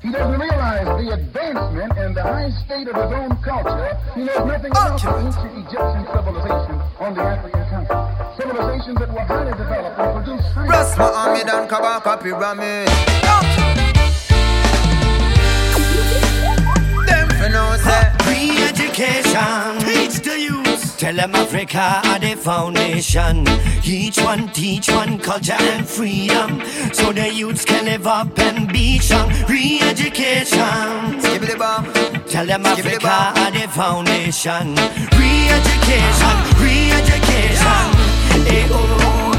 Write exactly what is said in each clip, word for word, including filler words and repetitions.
He doesn't realize the advancement and the high state of his own culture. He knows nothing about the ancient Egyptian civilization on the African continent. Civilizations that were highly developed and produced science. Ras Muhammad and Kabaka Pyramid. Them for no say re-education. Teach the youth. Tell them Africa are the foundation. Each one teach one culture and freedom, so the youths can live up and be strong. Re-education. Give it the bomb. Tell them Africa are the foundation. Re-education, re-education. Hey, oh.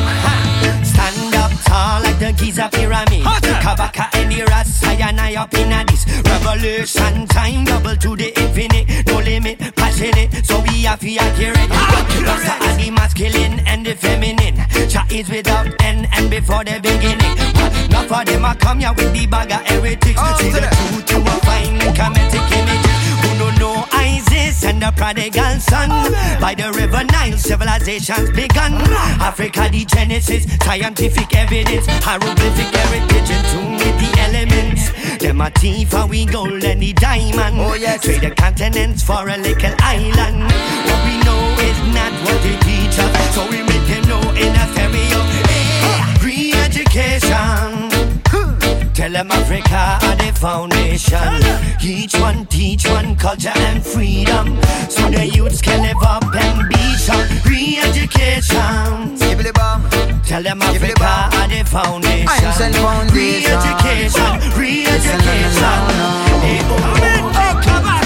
Stand up tall like the Giza pyramid. Kabaka and the Ras, I and I up in a this revolution time, double to the infinite, no limit, passionate, so we have to accurate. Rasta are the masculine and the feminine. Cha is without end and before the beginning. Not for them I come here with the bag of heretics. Oh, see the truth you will find in Kemetic images. Who don't know Isis and the prodigal son. By the river Nile civilizations begun. Africa the genesis, scientific evidence, hieroglyphic heritage and tune with the elements. Them a thief and we gold and the diamond. Oh yes. Trade the continents for a little island. What we know is not what they teach us, so we make them know in a stereo. Hey, re-education. Tell them Africa are the foundation. Each one teach one culture and freedom, so the youths can live up and be strong. Re-education. Give it the bomb. Tell them Africa are the foundation. Re-education, re-education. Hey, oh, oh, come on.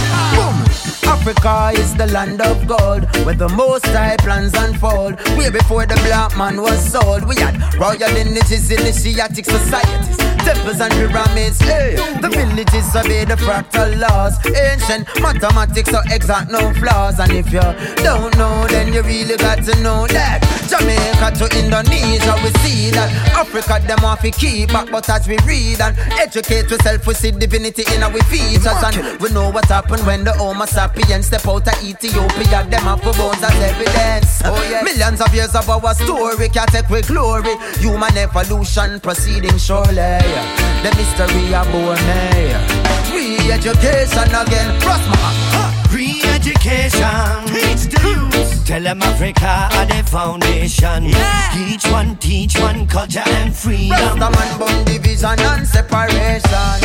Africa is the land of gold, where the most high plans unfold. Way before the black man was sold, we had royal lineages, initiatic societies, temples and pyramids. Hey, the villages obey the fractal laws. Ancient mathematics so exact, no flaws. And if you don't know, then you really got to know that Jamaica to Indonesia, we see that Africa them off we keep back, but as we read and educate ourselves, we see divinity in our features. And we know what happened when the Homo sapiens step out of Ethiopia. Them have bones as evidence. Oh yes. Millions of years of our story can't take with glory. Human evolution proceeding surely. The mystery aboard me. Re-education again. Rosma. Re-education. Teach the youth. Tell them Africa are the foundation. Yeah. Each one teach one culture and freedom. Rasta man born division and separation.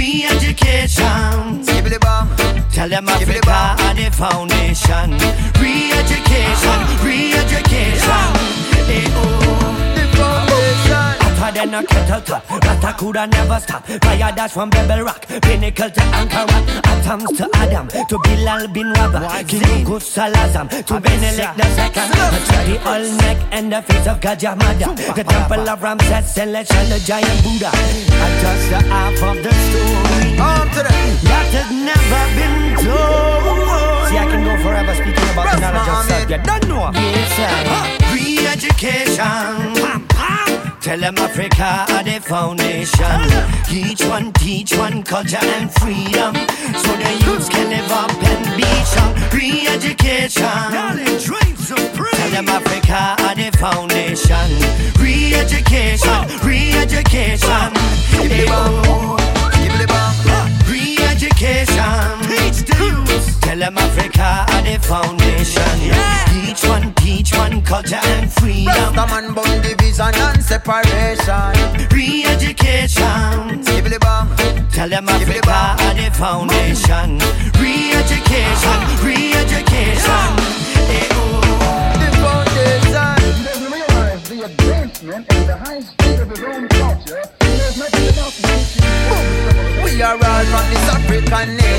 Re-education. Give it the bomb. Tell them Africa are the foundation. Re-education, re-education. Hey, oh. The foundation. Hotter than a kettle top, Rasta coulda never stop. Fire dash from Bebel Rock, Pinnacle to Ankara, Atoms to Adam, to Bilal bin Rabah, King Qutb Salazam, to Benelek the second, the Olmec and the face of Gajamada, the temple of Ramses and Lechel, the giant Buddha. I just the half of the story that has never been told. See, I can go forever speaking about the knowledge of self. You don't know. Yes, sir. Re-education. Tell them Africa are the foundation. Each one teach one culture and freedom, so the youths can live up and be strong. Re-education. Tell them Africa are the foundation. Re-education, re-education. Hey, oh. Re-education. Teach the youths. Tell them Africa are the foundation. Each one teach one culture and freedom. Rasta man born division and separation. Re-education. Give it the bomb. Tell them Africa are the foundation. Re-education, re-education. Hey, oh. The foundation. He doesn't realize the advancement and the high state of his own culture. He knows nothing about the ancient civilization. We are all from this African nation.